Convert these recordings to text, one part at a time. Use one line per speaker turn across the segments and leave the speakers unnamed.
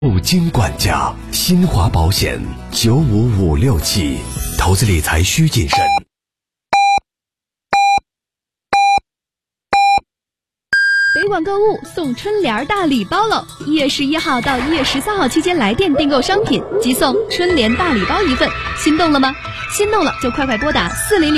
五金管家，新华保险95567，投资理财需谨慎。
北广购物送春联大礼包喽！1月11号到1月13号期间来电订购商品，即送春联大礼包一份。心动了吗？心动了就快拨打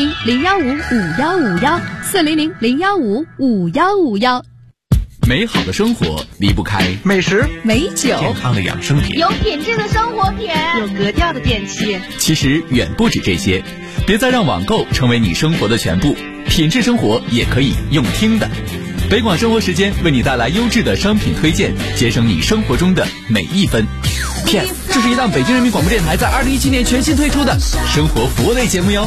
400-015-5151，400-015-5151。
美好的生活离不开
美食、
美酒、
健康的养生品，
有品质的生活品，
有格调的电器。
其实远不止这些，别再让网购成为你生活的全部，品质生活也可以用听的。北广生活时间为你带来优质的商品推荐，节省你生活中的每一分。PS， 这是一档北京人民广播电台在2017年全新推出的生活服务类节目哟。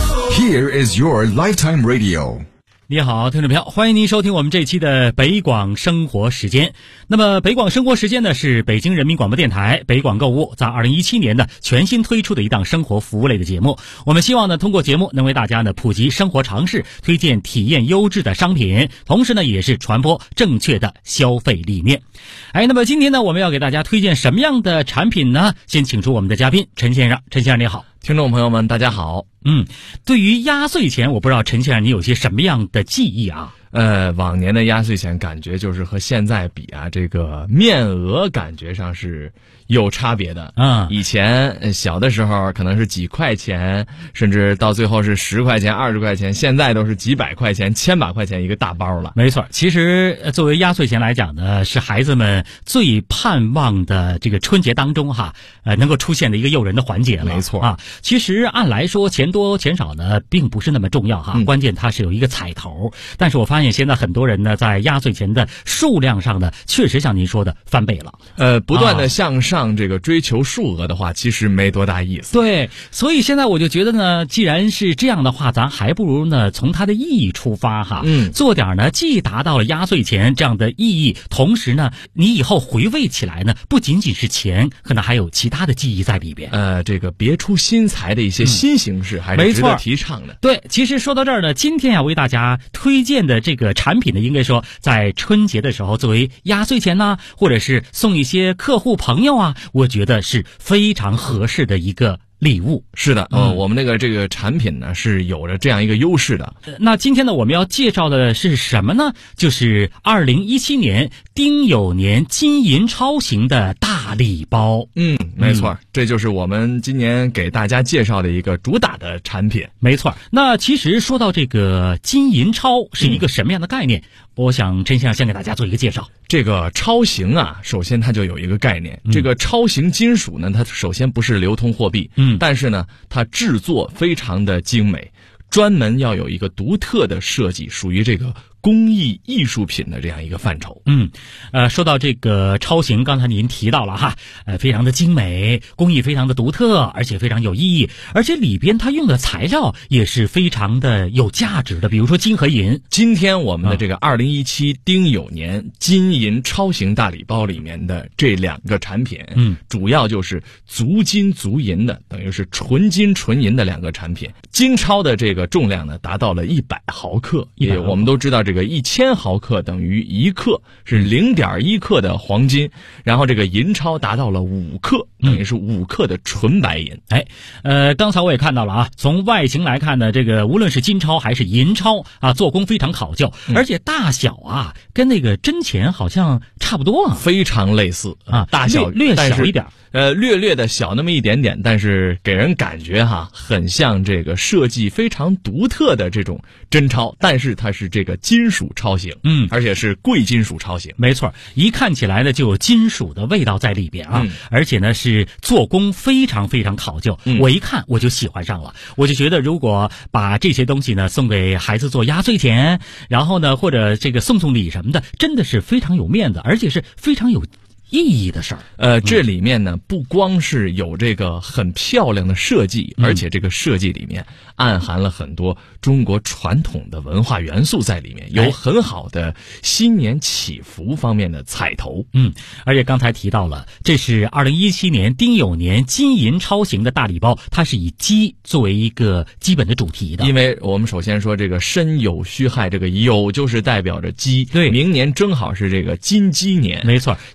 Here is your lifetime radio。
你好，听众朋友，欢迎您收听我们这期的北广生活时间。那么北广生活时间呢，是北京人民广播电台北广购物在2017年的全新推出的一档生活服务类的节目。我们希望呢，通过节目能为大家呢普及生活常识，推荐体验优质的商品，同时呢也是传播正确的消费理念。那么今天呢，我们要给大家推荐什么样的产品呢？先请出我们的嘉宾陈先生。陈先生你好。
听众朋友们大家好。
对于压岁钱，我不知道陈先生你有些什么样的记忆啊？
往年的压岁钱感觉就是和现在比啊，这个面额感觉上是有差别的。以前小的时候可能是几块钱，甚至到最后是10块钱、20块钱，现在都是几百块钱、千把块钱一个大包了。
没错，其实作为压岁钱来讲呢，是孩子们最盼望的这个春节当中能够出现的一个诱人的环节了。
没错
啊，其实按来说钱多钱少呢，并不是那么重要关键它是有一个彩头。但是我发现现在很多人呢，在压岁钱的数量上呢，确实像您说的翻倍了。
不断的向上这个追求数额的话，其实没多大意思。
对，所以现在我就觉得呢，既然是这样的话，咱还不如呢从它的意义出发做点呢既达到了压岁钱这样的意义，同时呢你以后回味起来呢，不仅仅是钱，可能还有其他的记忆在里边。
这个别出心裁的一些新形式还是值得提倡的。
对，其实说到这儿呢，今天为大家推荐的这个产品呢，应该说在春节的时候作为压岁钱或者是送一些客户朋友我觉得是非常合适的一个礼物。
是的，我们这个产品呢是有着这样一个优势的。
那今天呢，我们要介绍的是什么呢？就是2017年丁酉年金银超型的大礼包。
没错，这就是我们今年给大家介绍的一个主打的产品。
没错，那其实说到这个金银超是一个什么样的概念？我想陈先生先给大家做一个介绍。
这个超型首先它就有一个概念，这个超型金属呢，它首先不是流通货币，但是呢，它制作非常的精美，专门要有一个独特的设计，属于这个工艺艺术品的这样一个范畴。
说到这个超型，刚才您提到了非常的精美，工艺非常的独特，而且非常有意义，而且里边它用的材料也是非常的有价值的，比如说金和银。
今天我们的这个2017丁酉年金银超型大礼包里面的这2个产品，主要就是足金足银的，等于是纯金纯银的2个产品。金超的这个重量呢达到了100毫克，我们都知道这个1000毫克等于1克，是0.1克的黄金，然后这个银超达到了5克，等于是5克的纯白银。
刚才我也看到了从外形来看呢，这个无论是金超还是银超做工非常考究，而且大小跟那个真钱好像差不多
非常类似大小
略小一点，
略的小那么一点点，但是给人感觉很像这个设计非常独特的这种真钞，但是它是这个金属超型，而且是贵金属超型。
没错，一看起来呢就有金属的味道在里边而且呢是做工非常非常考究。我一看我就喜欢上了，我就觉得如果把这些东西呢送给孩子做压岁钱，然后呢或者这个送礼什么的，真的是非常有面子，而且是非常有意义的事儿。
这里面呢不光是有这个很漂亮的设计，而且这个设计里面暗含了很多中国传统的文化元素在里面，有很好的新年祈福方面的彩头。
而且刚才提到了，这是2017年丁酉年金银超型的大礼包，它是以鸡作为一个基本的主题的。
因为我们首先说这个申酉戌亥，这个酉就是代表着鸡，
对，
明年正好是这个金鸡年。
没错，鸡呢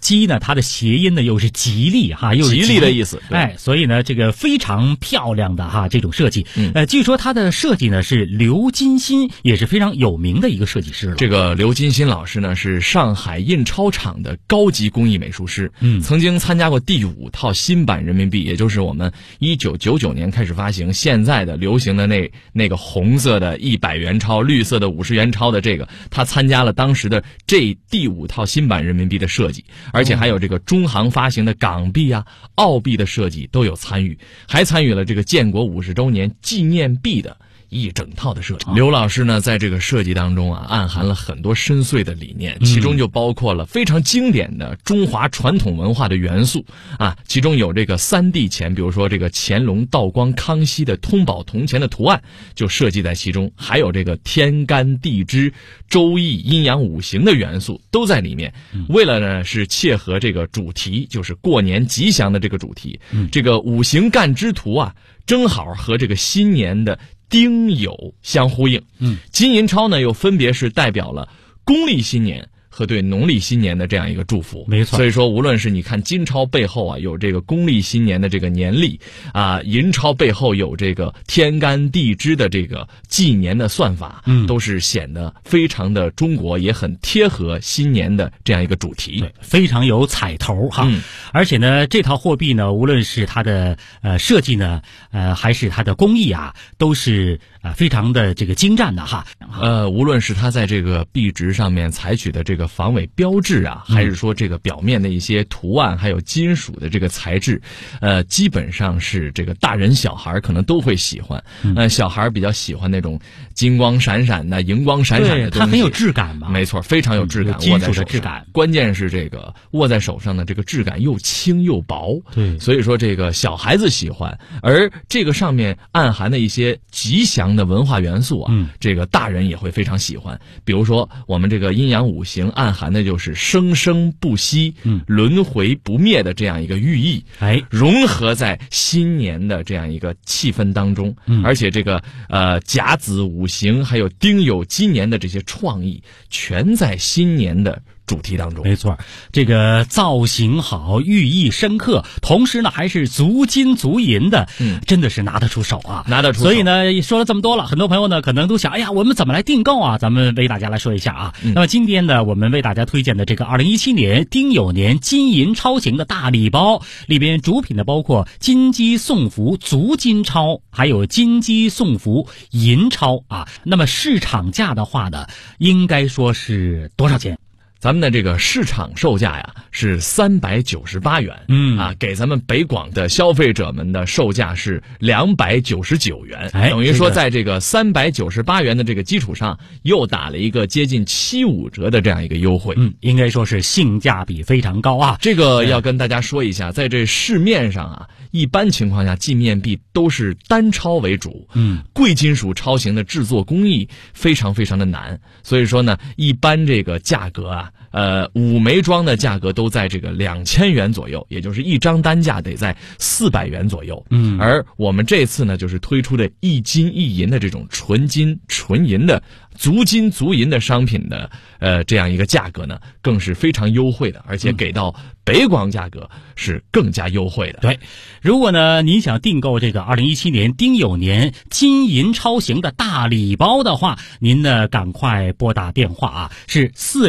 它的谐音呢又是吉利哈，又是
吉利的意思。
哎，所以呢这个非常漂亮的哈这种设计。据说它的设计呢是刘金新，也是非常有名的一个设计师了。
这个刘金新老师呢是上海印钞厂的高级工艺美术师，曾经参加过第5套新版人民币，也就是我们1999年开始发行，现在的流行的那个红色的100元钞、绿色的50元钞的这个，他参加了当时的这第5套新版人民币的设计，而且还有这个中行发行的港币啊、澳币的设计都有参与，还参与了这个建国50周年纪念币的一整套的设计。刘老师呢在这个设计当中啊暗含了很多深邃的理念，其中就包括了非常经典的中华传统文化的元素啊，其中有这个3D钱，比如说这个乾隆、道光、康熙的通宝铜钱的图案就设计在其中，还有这个天干地支、周易、阴阳五行的元素都在里面。为了呢是切合这个主题，就是过年吉祥的这个主题，这个五行干支图啊正好和这个新年的丁酉相呼应。金银钞呢又分别是代表了公历新年和对农历新年的这样一个祝福。
没错，
所以说无论是你看金钞背后啊有这个公历新年的这个年历啊，银钞背后有这个天干地支的这个纪年的算法，都是显得非常的中国，也很贴合新年的这样一个主题。
对，非常有彩头哈。而且呢这套货币呢无论是它的设计呢还是它的工艺啊都是非常的这个精湛的哈。
无论是它在这个币值上面采取的这个防伪标志啊，还是说这个表面的一些图案，还有金属的这个材质，基本上是这个大人小孩可能都会喜欢。小孩比较喜欢那种金光闪闪的、荧光闪闪的东西，
它很有质感嘛。
没错，非常有质感，
金属的质感。
关键是这个握在手上的这个质感又轻又薄，
对，
所以说这个小孩子喜欢，而这个上面暗含的一些吉祥的文化元素啊，这个大人也会非常喜欢。比如说我们这个阴阳五行暗含的就是生生不息、轮回不灭的这样一个寓意，融合在新年的这样一个气氛当中，而且这个甲子五行还有丁酉金年的这些创意，全在新年的主题当中。
没错，这个造型好，寓意深刻，同时呢还是足金足银的，真的是拿得出手啊，
拿得出手。
所以呢说了这么多了，很多朋友呢可能都想，哎呀，我们怎么来订购啊？咱们为大家来说一下啊。那么今天呢我们为大家推荐的这个2017年丁酉年金银超型的大礼包，里边主品呢包括金鸡送福足金钞，还有金鸡送福银钞啊。那么市场价的话呢应该说是多少钱？
咱们的这个市场售价呀是398元，给咱们北广的消费者们的售价是299元，等于说在这个398元的这个基础上，又打了一个接近75折的这样一个优惠，
应该说是性价比非常高啊。
这个要跟大家说一下，在这市面上啊，一般情况下纪念币都是单钞为主，贵金属钞型的制作工艺非常非常的难，所以说呢，一般这个价格啊，5枚装的价格都在这个2000元左右，也就是一张单价得在400元左右。而我们这次呢，就是推出的一金一银的这种纯金纯银的足金足银的商品的这样一个价格呢，更是非常优惠的，而且给到北广价格是更加优惠的。
对，如果呢您想订购这个2017年丁酉年金银超型的大礼包的话，您呢赶快拨打电话啊，是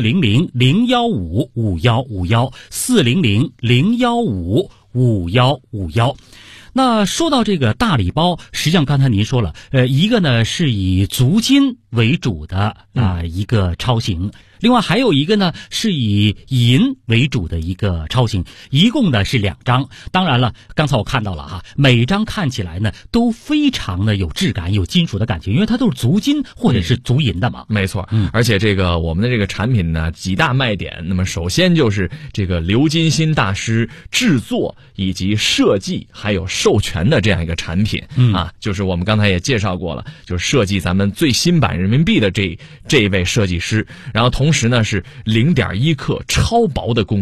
400-015-5151，400-015-5151。那说到这个大礼包，实际上刚才您说了，一个呢是以足金为主的一个钞型，另外还有一个呢是以银为主的一个钞型，一共呢是2张。当然了，刚才我看到了哈，每张看起来呢都非常的有质感，有金属的感觉，因为它都是足金或者是足银的嘛。
没错，而且这个我们的这个产品呢几大卖点，那么首先就是这个刘金新大师制作以及设计还有授权的这样一个产品，就是我们刚才也介绍过了，就是设计咱们最新版人民币的这一位设计师，然后同时呢是0.1克超薄的工艺，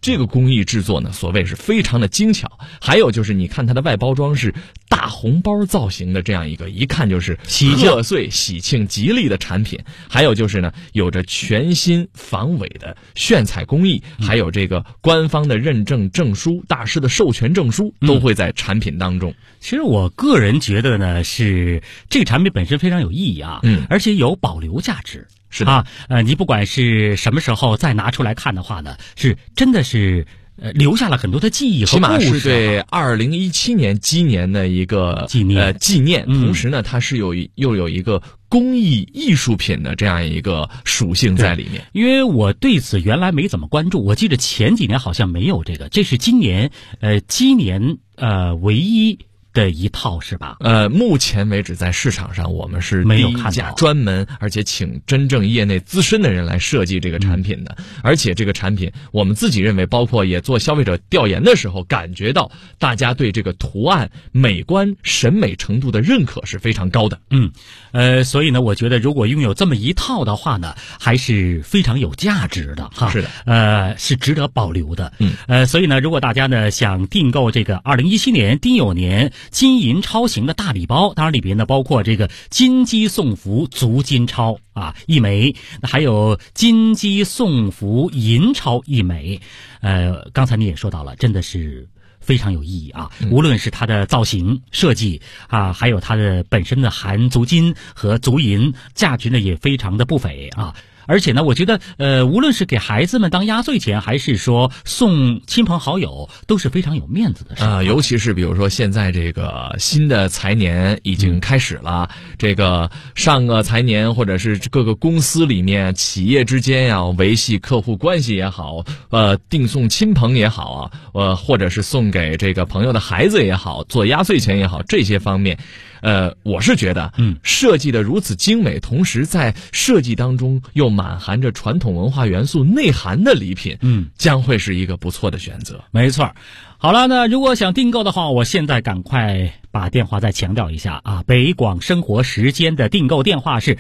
这个工艺制作呢，所谓是非常的精巧。还有就是你看它的外包装是大红包造型的这样一个，一看就是贺岁喜庆吉利的产品。还有就是呢，有着全新防伪的炫彩工艺，还有这个官方的认证证书、大师的授权证书都会在产品当中。
其实我个人觉得呢，是这个产品本身非常有意义啊，而且有保留价值。
是的
啊，你不管是什么时候再拿出来看的话呢，是真的是留下了很多的记忆和故事，
起码是对2017年鸡年的一个纪念。同时呢，它是又有一个工艺艺术品的这样一个属性在里面。
因为我对此原来没怎么关注，我记得前几年好像没有这个，这是今年鸡年唯一的一套是吧？
目前为止在市场上我们是
没有看到
第一家专门而且请真正业内资深的人来设计这个产品的，而且这个产品我们自己认为，包括也做消费者调研的时候，感觉到大家对这个图案美观审美程度的认可是非常高的。
所以呢，我觉得如果拥有这么一套的话呢，还是非常有价值的哈。
是的，
是值得保留的。所以呢，如果大家呢想订购这个2017年丁酉年金银超型的大礼包，当然里边呢包括这个金鸡送福足金超1枚，还有金鸡送福银超1枚。刚才你也说到了，真的是非常有意义啊！无论是它的造型设计还有它的本身的含足金和足银，价值呢也非常的不菲啊。而且呢，我觉得无论是给孩子们当压岁钱，还是说送亲朋好友，都是非常有面子的事
尤其是比如说现在这个新的财年已经开始了，这个上个财年或者是各个公司里面企业之间要维系客户关系也好，订送亲朋也好或者是送给这个朋友的孩子也好，做压岁钱也好，这些方面我是觉得设计的如此精美，同时在设计当中又满含着传统文化元素内涵的礼品将会是一个不错的选择。
没错。好了，那如果想订购的话，我现在赶快把电话再强调一下北广生活时间的订购电话是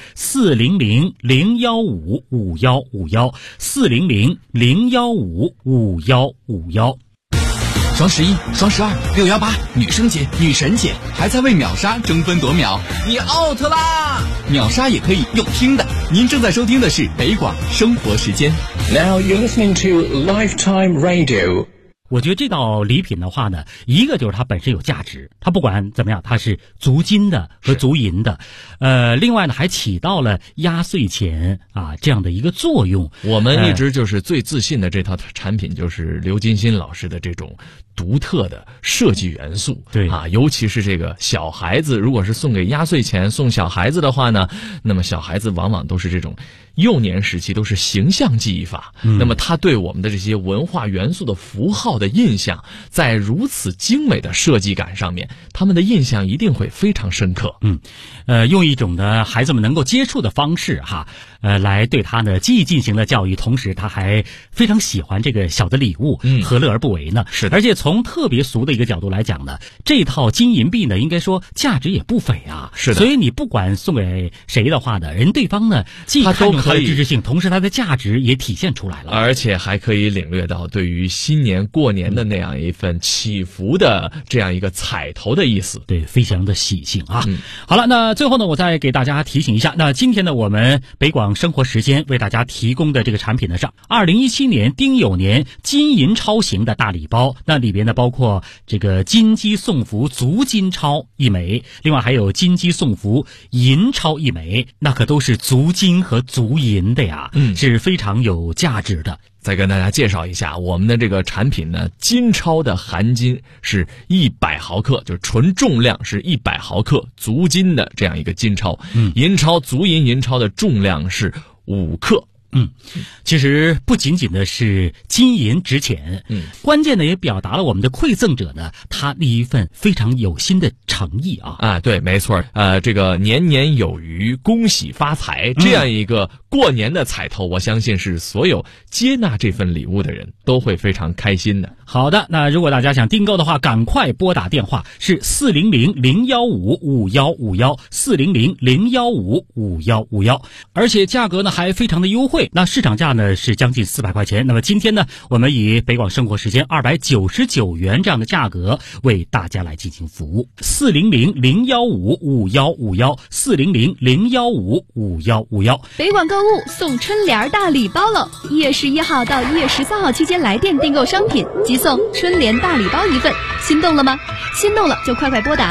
400-015-5151 400-015-5151。
双11、双12、618，女生节、女神节，还在为秒杀争分夺秒，你 out 啦！秒杀也可以用听的。您正在收听的是北广生活时间。
Now you're listening to Lifetime Radio。
我觉得这道礼品的话呢，一个就是它本身有价值，它不管怎么样，它是足金的和足银的，另外呢还起到了压岁钱这样的一个作用。
我们一直就是最自信的这套产品，就是刘金鑫老师的这种独特的设计元素。
对
尤其是这个小孩子，如果是送给压岁钱送小孩子的话呢，那么小孩子往往都是这种幼年时期都是形象记忆法，那么他对我们的这些文化元素的符号的印象，在如此精美的设计感上面，他们的印象一定会非常深刻。
用一种呢孩子们能够接触的方式来对他呢既进行了教育，同时他还非常喜欢这个小的礼物，何乐而不为呢？
是的。
而且从特别俗的一个角度来讲呢，这套金银币呢应该说价值也不菲
是的。
所以你不管送给谁的话呢，人对方呢既看重它的支持性，同时它的价值也体现出来了，
而且还可以领略到对于新年过年的那样一份祈福的这样一个彩头的意思。
对，非常的喜庆好了，那最后呢我再给大家提醒一下，那今天呢我们北广生活时间为大家提供的这个产品呢是2017年丁酉年金银超型的大礼包，那里边呢包括这个金鸡送福足金超1枚，另外还有金鸡送福银超1枚，那可都是足金和足银的呀，是非常有价值的。
再跟大家介绍一下我们的这个产品呢，金超的含金是100毫克，就是纯重量是100毫克足金的这样一个金超，银超足银银超的重量是5克。
其实不仅仅的是金银值钱，关键呢也表达了我们的馈赠者呢他一份非常有心的诚意
对，没错。这个年年有余，恭喜发财这样一个过年的彩头，我相信是所有接纳这份礼物的人都会非常开心的。
好的，那如果大家想订购的话，赶快拨打电话是400-015-5151，400-015-5151，而且价格呢还非常的优惠，那市场价呢是将近400块钱。那么今天呢，我们以北广生活时间299元这样的价格为大家来进行服务。400-015-5151，400-015-5151。
北广购物送春联大礼包了！1月11号到1月13号期间来电订购商品，即送春联大礼包一份。心动了吗？心动了就快快拨打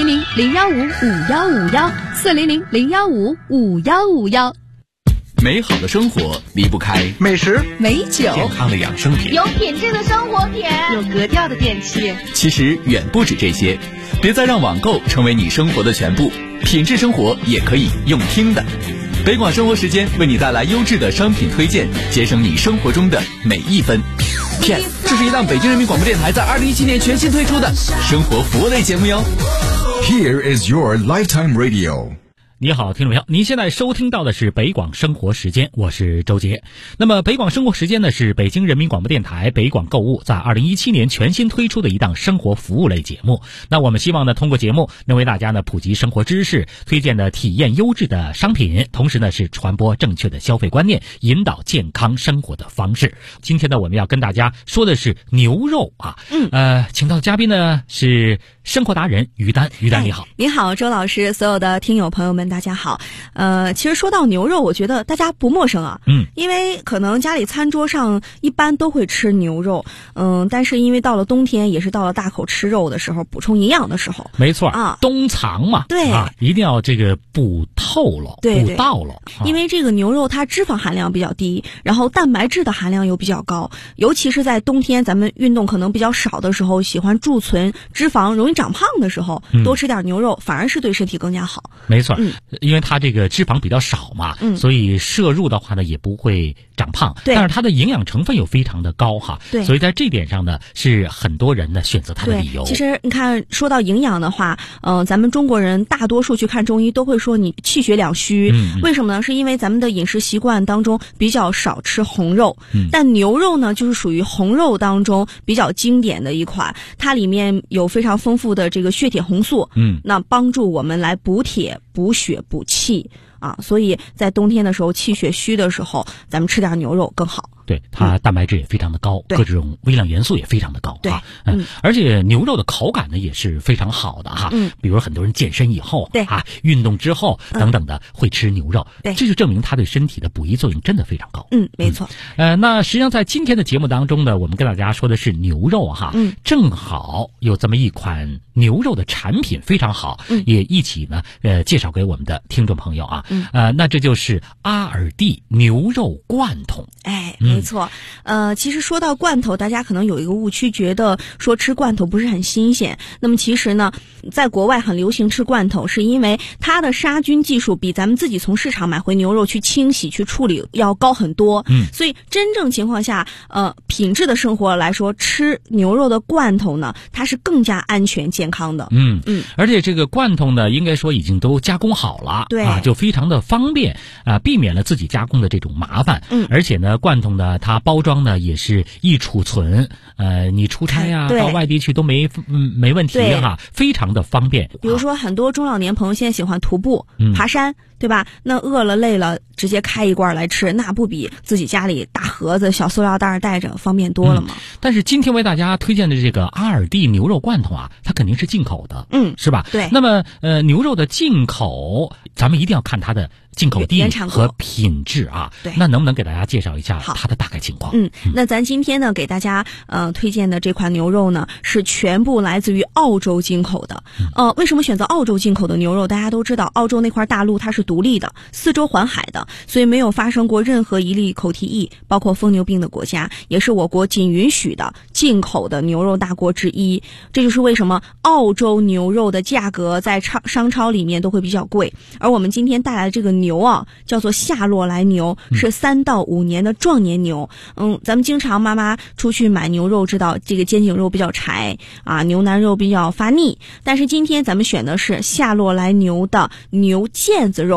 400-015-5151，400-015-5151。
美好的生活离不开
美食、
美酒、
健康的养生品，
有品质的生活品，有格调的电器。
其实远不止这些，别再让网购成为你生活的全部，品质生活也可以用听的。北广生活时间为你带来优质的商品推荐，节省你生活中的每一分。这是一档北京人民广播电台在2017年全新推出的生活服务类节目哟。
Here is your lifetime radio.
你好，听众朋友，您现在收听到的是北广生活时间，我是周杰。那么北广生活时间呢，是北京人民广播电台北广购物在2017年全新推出的一档生活服务类节目。那我们希望呢，通过节目能为大家呢普及生活知识，推荐的体验优质的商品，同时呢是传播正确的消费观念，引导健康生活的方式。今天呢，我们要跟大家说的是牛肉啊，请到的嘉宾呢是生活达人于丹。于丹你好。
你好，周老师，所有的听友朋友们大家好。其实说到牛肉，我觉得大家不陌生啊，因为可能家里餐桌上一般都会吃牛肉，但是因为到了冬天，也是到了大口吃肉的时候，补充营养的时候，
没错
啊，
冬藏嘛，
对
啊，一定要这个补透了，
对，
补到了，
因为这个牛肉它脂肪含量比较低，然后蛋白质的含量又比较高，尤其是在冬天咱们运动可能比较少的时候，喜欢贮存脂肪容易长胖的时候，多吃点牛肉反而是对身体更加好。
没错，因为它这个脂肪比较少嘛，所以摄入的话呢也不会长胖，但是它的营养成分又非常的高哈，
对，
所以在这点上呢是很多人呢选择它的理由。
其实你看，说到营养的话，咱们中国人大多数去看中医都会说你气血两虚，为什么呢？是因为咱们的饮食习惯当中比较少吃红肉，但牛肉呢就是属于红肉当中比较经典的一款，它里面有非常丰富的这个血铁红素，那帮助我们来补铁、补血、补气啊，所以在冬天的时候气血虚的时候，咱们吃点牛肉更好。
对，它蛋白质也非常的高，各种微量元素也非常的高，
对，
而且牛肉的口感呢也是非常好的哈，比如很多人健身以后，
对
啊，运动之后等等的会吃牛肉，
对，
这就证明它对身体的补益作用真的非常高。
没错。
那实际上在今天的节目当中呢，我们跟大家说的是牛肉哈，正好有这么一款牛肉的产品非常好，也一起呢介绍给我们的听众朋友啊，那这就是阿尔蒂牛肉罐头。
哎，没错。其实说到罐头，大家可能有一个误区，觉得说吃罐头不是很新鲜。那么其实呢，在国外很流行吃罐头，是因为它的杀菌技术比咱们自己从市场买回牛肉去清洗、去处理要高很多。所以真正情况下，品质的生活来说，吃牛肉的罐头呢，它是更加安全健康的。
而且这个罐头呢，应该说已经都加工好了，
对
啊，就非常的方便啊，避免了自己加工的这种麻烦。而且呢，罐头呢，它包装呢也是易储存，你出差啊，到外地去都没问题哈，非常的方便。
比如说很多中老年朋友现在喜欢徒步、爬山，对吧？那饿了累了，直接开一罐来吃，那不比自己家里大盒子、小塑料袋带着方便多了吗？
但是今天为大家推荐的这个阿尔蒂牛肉罐头啊，它肯定是进口的，是吧？
对。
那么牛肉的进口，咱们一定要看它的进口地和品质啊。
对。
那能不能给大家介绍一下它的大概情况？
那咱今天呢给大家推荐的这款牛肉呢是全部来自于澳洲进口的。为什么选择澳洲进口的牛肉？大家都知道，澳洲那块大陆它是独立的，四周环海的，所以没有发生过任何一例口蹄疫，包括疯牛病的国家，也是我国仅允许的进口的牛肉大国之一。这就是为什么澳洲牛肉的价格在商超里面都会比较贵。而我们今天带来的这个牛啊，叫做夏洛来牛，是3到5年的壮年牛。咱们经常妈妈出去买牛肉，知道这个肩颈肉比较柴啊，牛腩肉比较发腻。但是今天咱们选的是夏洛来牛的牛腱子肉，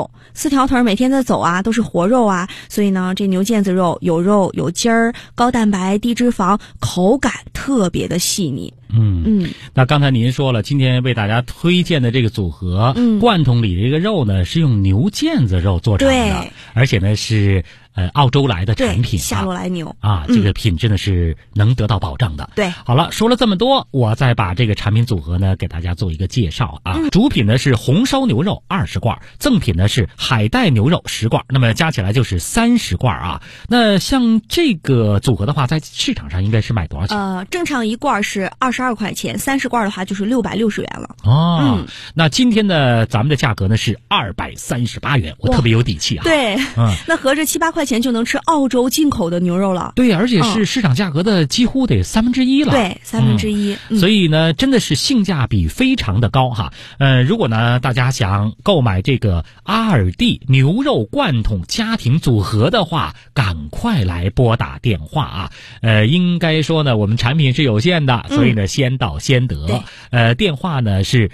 肉，4条腿每天在走啊，都是活肉啊，所以呢，这牛腱子肉有肉有筋儿，高蛋白低脂肪，口感特别的细腻。
那刚才您说了，今天为大家推荐的这个组合，罐头里的这个肉呢是用牛腱子肉做成的，而且呢是澳洲来的产品，
夏洛来牛
啊，这个品质呢是能得到保障的。
对，
好了，说了这么多，我再把这个产品组合呢给大家做一个介绍啊。主品呢是红烧牛肉20罐，赠品呢是海带牛肉10罐，那么加起来就是30罐啊。那像这个组合的话，在市场上应该是卖多少钱？
正常1罐是22块钱，30罐的话就是660元了。
那今天呢，咱们的价格呢是238元，我特别有底气啊。
对，那合着7、8块钱就能吃澳洲进口的牛肉了。
对，而且是市场价格的几乎得1/3了。
对，1/3。
所以呢，真的是性价比非常的高哈。如果呢大家想购买这个阿尔蒂牛肉罐头家庭组合的话，赶快来拨打电话啊。应该说呢，我们产品是有限的，所以呢先到先得。电话呢是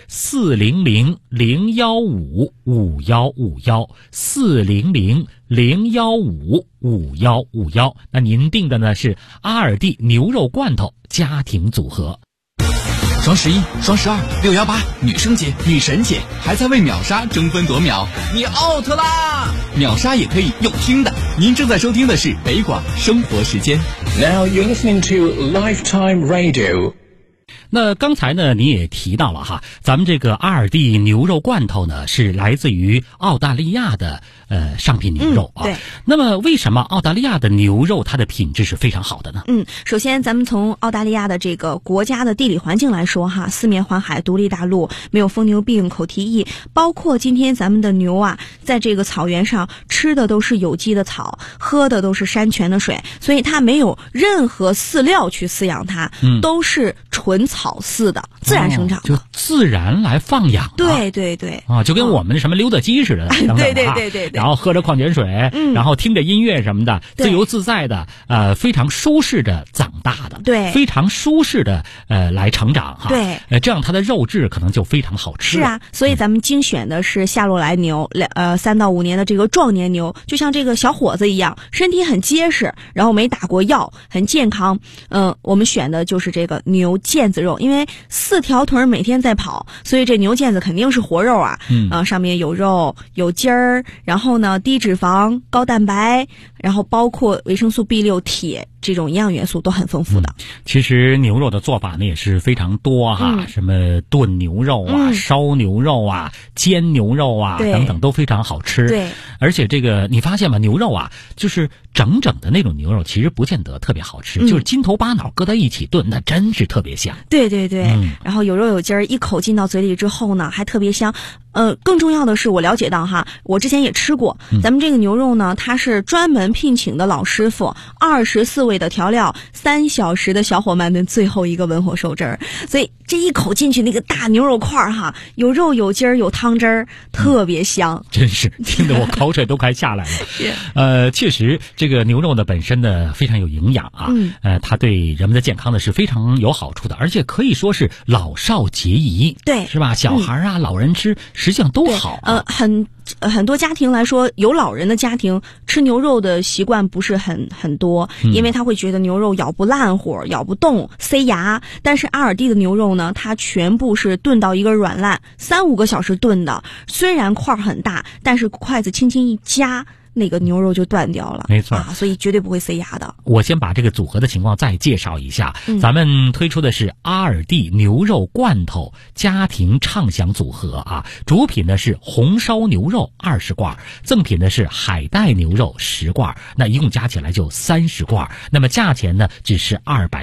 400-015-5151，400-015-5151。那您订的呢是阿尔蒂牛肉罐头家庭组合。
双11、双12、618，女生节、女神节，还在为秒杀争分夺秒，你 out 啦！秒杀也可以用听的。您正在收听的是北广生活时间。
Now you're listening to Lifetime Radio。
那刚才呢，你也提到了哈，咱们这个阿尔蒂牛肉罐头呢是来自于澳大利亚的上品牛肉啊。
对。
那么为什么澳大利亚的牛肉它的品质是非常好的呢？
首先咱们从澳大利亚的这个国家的地理环境来说哈，四面环海，独立大陆，没有疯牛病、口蹄疫，包括今天咱们的牛啊，在这个草原上吃的都是有机的草，喝的都是山泉的水，所以它没有任何饲料去饲养它，都是纯草饲的，自然生长的，
就自然来放养。
对
啊，就跟我们什么溜达鸡似的，
对，
然后喝着矿泉水，然后听着音乐什么的，自由自在的，非常舒适的长大的，
对，
非常舒适的来成长哈，
对，
这样它的肉质可能就非常好吃。
是啊，所以咱们精选的是夏洛来牛，3到5年的这个壮年牛，就像这个小伙子一样，身体很结实，然后没打过药，很健康。我们选的就是这个牛腱子肉，因为4条腿每天在跑，所以这牛腱子肯定是活肉啊。上面有肉有筋儿，然后呢低脂肪高蛋白，然后包括维生素 B6、铁这种营养元素都很丰富的。
其实牛肉的做法呢也是非常多哈，什么炖牛肉啊、烧牛肉啊、煎牛肉啊等等都非常好吃。
对，
而且这个你发现吗？牛肉啊，就是整整的那种牛肉，其实不见得特别好吃，就是筋头巴脑搁在一起炖，那真是特别香。
对，然后有肉有筋儿，一口进到嘴里之后呢，还特别香。更重要的是，我了解到哈，我之前也吃过，咱们这个牛肉呢，它是专门聘请的老师傅，24味的调料，3小时的小火慢炖，最后一个文火收汁儿，所以这一口进去那个大牛肉块哈，有肉有筋儿有汤汁儿，特别香。
真是听得我口水都快下来了。确实这个牛肉呢本身呢非常有营养啊，它对人们的健康呢是非常有好处的，而且可以说是老少皆宜，
对，
是吧？小孩啊、老人吃实际上都好。
很多家庭来说，有老人的家庭吃牛肉的习惯不是很多，因为他会觉得牛肉咬不烂乎、咬不动、塞牙。但是阿尔蒂的牛肉呢，它全部是炖到一个软烂，3-5个小时炖的，虽然块很大，但是筷子轻轻一夹，那个牛肉就断掉了，
没错
所以绝对不会塞牙的。
我先把这个组合的情况再介绍一下，咱们推出的是阿尔蒂牛肉罐头家庭畅享组合啊，主品呢是红烧牛肉20罐，赠品呢是海带牛肉10罐，那一共加起来就30罐，那么价钱呢只是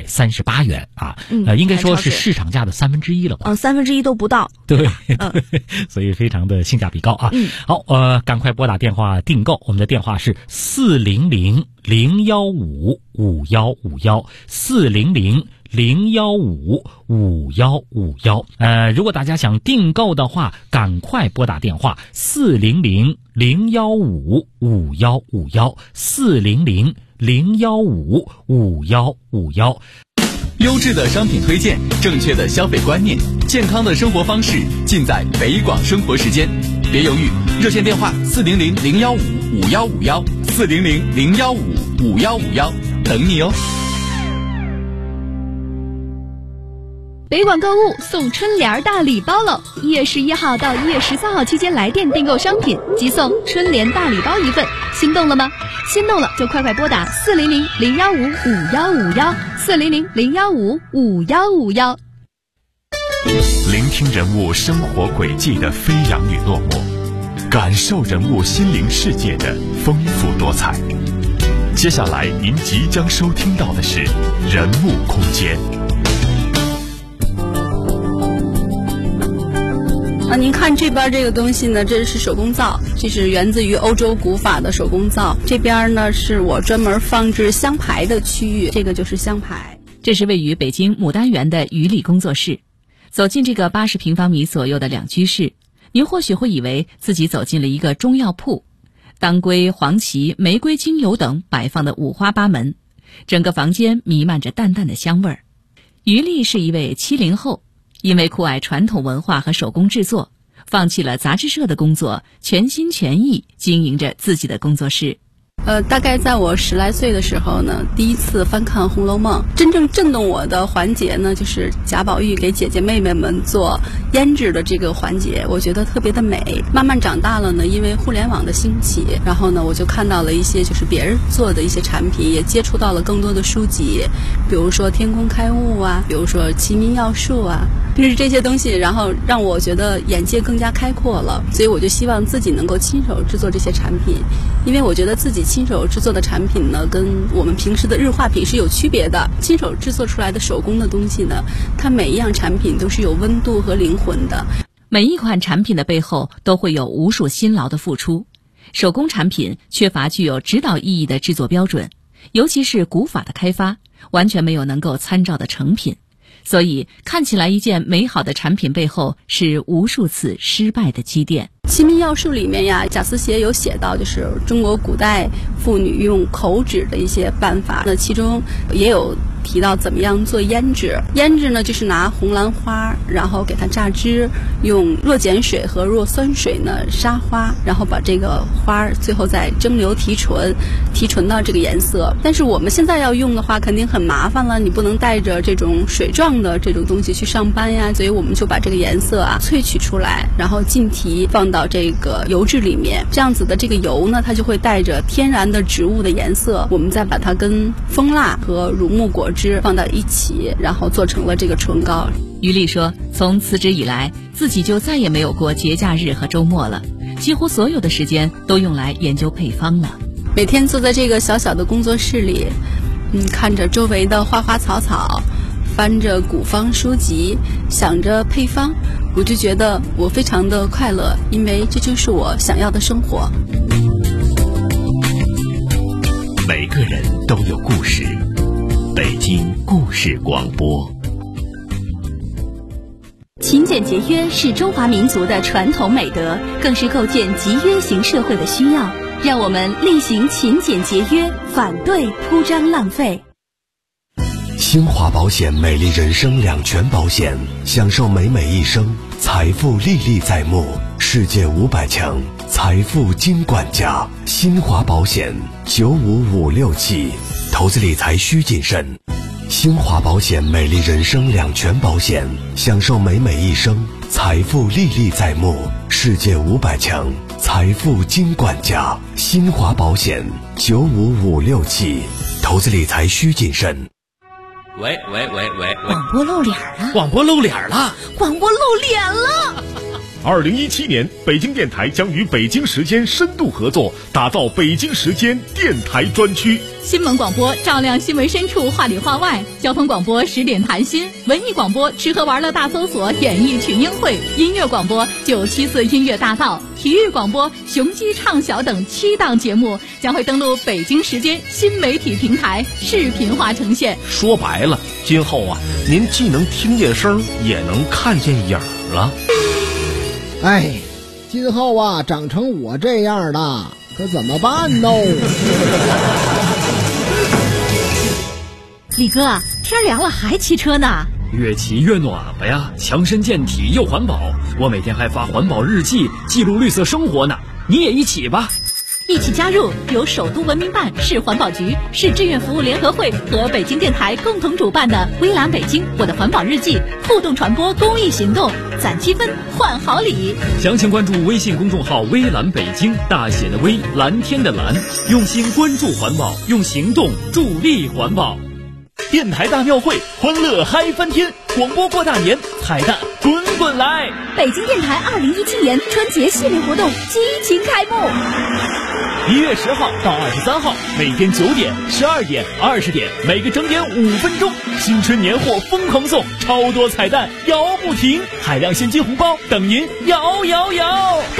238元啊，应该说是市场价的1/3了吧
？1/3都不到。
对，所以非常的性价比高啊。好，赶快拨打电话订购，我们的电话是400-015-5151，400-015-5151。如果大家想订购的话，赶快拨打电话400-015-5151，400-015-5151。
优质的商品推荐，正确的消费观念，健康的生活方式，尽在北广生活时间。 别犹豫，热线电话400-015-5151，400-015-5151，等你哦。
北广购物送春联大礼包喽！1月11号到1月13号期间来电订购商品，即送春联大礼包1份，心动了吗？心动了就快快拨打400-015-5151，400-015-5151。
聆听人物生活轨迹的飞扬与落寞，感受人物心灵世界的丰富多彩。接下来您即将收听到的是人物空间。
您看这边这个东西呢，这是手工皂，这是源自于欧洲古法的手工皂。这边呢是我专门放置香牌的区域，这个就是香牌。
这是位于北京牡丹园的于丽工作室。走进这个80平方米左右的两居室，您或许会以为自己走进了一个中药铺，当归、黄芪、玫瑰精油等摆放的五花八门，整个房间弥漫着淡淡的香味儿。于丽是一位70后，因为酷爱传统文化和手工制作，放弃了杂志社的工作，全心全意经营着自己的工作室。
大概在我10来岁的时候呢，第一次翻看《红楼梦》，真正震动我的环节呢，就是贾宝玉给姐姐妹妹们做胭脂的这个环节，我觉得特别的美。慢慢长大了呢，因为互联网的兴起，然后呢，我就看到了一些就是别人做的一些产品，也接触到了更多的书籍，比如说天工开物啊，比如说齐民要术啊，就是这些东西，然后让我觉得眼界更加开阔了。所以我就希望自己能够亲手制作这些产品，因为我觉得自己亲手制作的产品呢，跟我们平时的日化品是有区别的。亲手制作出来的手工的东西呢，它每一样产品都是有温度和灵魂的。
每一款产品的背后都会有无数辛劳的付出。手工产品缺乏具有指导意义的制作标准，尤其是古法的开发，完全没有能够参照的成品。所以看起来一件美好的产品背后是无数次失败的积淀。
齐民要术里面呀，贾思勰有写到，就是中国古代妇女用口脂的一些办法，那其中也有提到怎么样做胭脂。胭脂呢，就是拿红兰花，然后给它榨汁，用弱碱水和弱酸水呢杀花，然后把这个花最后再蒸馏提纯，提纯到这个颜色。但是我们现在要用的话，肯定很麻烦了，你不能带着这种水状的这种东西去上班呀，所以我们就把这个颜色啊萃取出来，然后浸提放到这个油脂里面，这样子的这个油呢，它就会带着天然的植物的颜色，我们再把它跟蜂蜡和乳木果汁放到一起，然后做成了这个唇膏。
于丽说，从辞职以来，自己就再也没有过节假日和周末了，几乎所有的时间都用来研究配方了。
每天坐在这个小小的工作室里，看着周围的花花草草，翻着古方书籍，想着配方，我就觉得我非常的快乐，因为这就是我想要的生活。
每个人都有故事，北京故事广播。
勤俭节约是中华民族的传统美德，更是构建集约型社会的需要。让我们力行勤俭节约，反对铺张浪费。
新华保险美丽人生两全保险，享受美美一生，财富历历在目，世界500强，财富金管家。新华保险95567，投资理财需谨慎。新华保险美丽人生两全保险，享受美美一生，财富历历在目，世界500强，财富金管家。新华保险95567，投资理财需谨慎。
喂，
广播露脸了！
广播露脸了！
广播露脸了
！2017年，北京电台将与北京时间深度合作，打造北京时间电台专区。
新闻广播照亮新闻深处，话里话外；交通广播10点谈心；文艺广播吃喝玩乐大搜索，演艺群英会；音乐广播974音乐大道；体育广播雄鸡畅晓等7档节目将会登陆北京时间新媒体平台，视频化呈现。
说白了，今后啊，您既能听见声，也能看见影了。
哎，今后啊，长成我这样的可怎么办呢？
李哥，天凉了还骑车呢？
越骑越暖和呀，强身健体又环保。我每天还发环保日记，记录绿色生活呢。你也一起吧。
一起加入由首都文明办、市环保局、市志愿服务联合会和北京电台共同主办的微蓝北京我的环保日记互动传播公益行动，攒积分换好礼。
详情关注微信公众号微蓝北京，大写的微，蓝天的蓝，用心关注环保，用行动助力环保。电台大庙会，欢乐嗨翻天，广播过大年，彩蛋滚滚来。
北京电台2017年春节系列活动激情开幕。
1月10号到23号，每天9点、12点、20点，每个整点5分钟，新春年货疯狂送，超多彩蛋摇不停，海量现金红包等您摇摇摇。